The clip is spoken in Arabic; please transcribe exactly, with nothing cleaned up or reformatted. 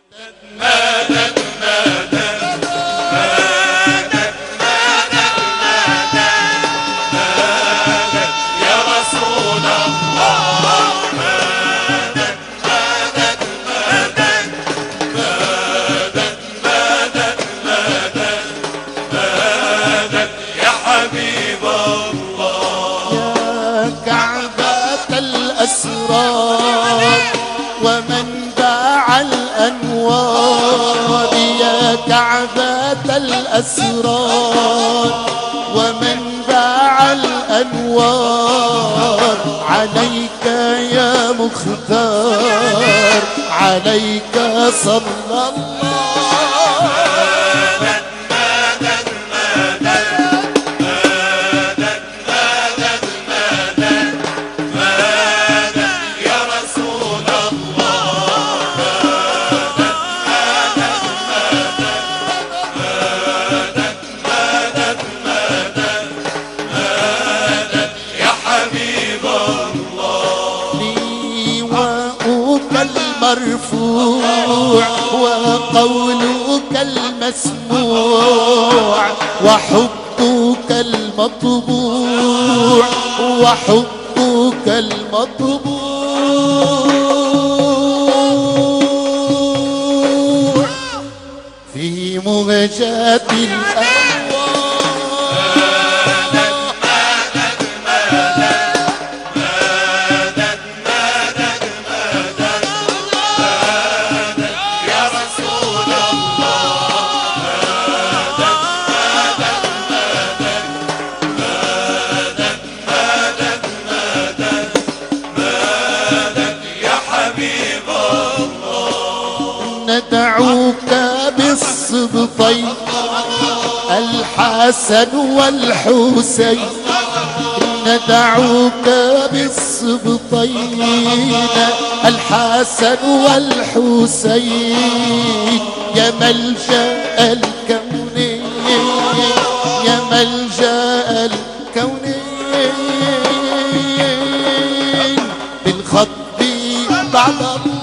ومنبع الأنوار يا كعبة الأسرار ومنبع الأنوار عليك يا مختار عليك صلى الله. مرفوع وقولك المسموع وحبك المطبوع وحبك المطبوع في مهجات الأنوار. ندعوك بالسبطين الحسن والحسين ندعوك بالسبطين الحسن والحسين يا ملجأ الكونين يا ملجأ الكونين بالخط بعد الله.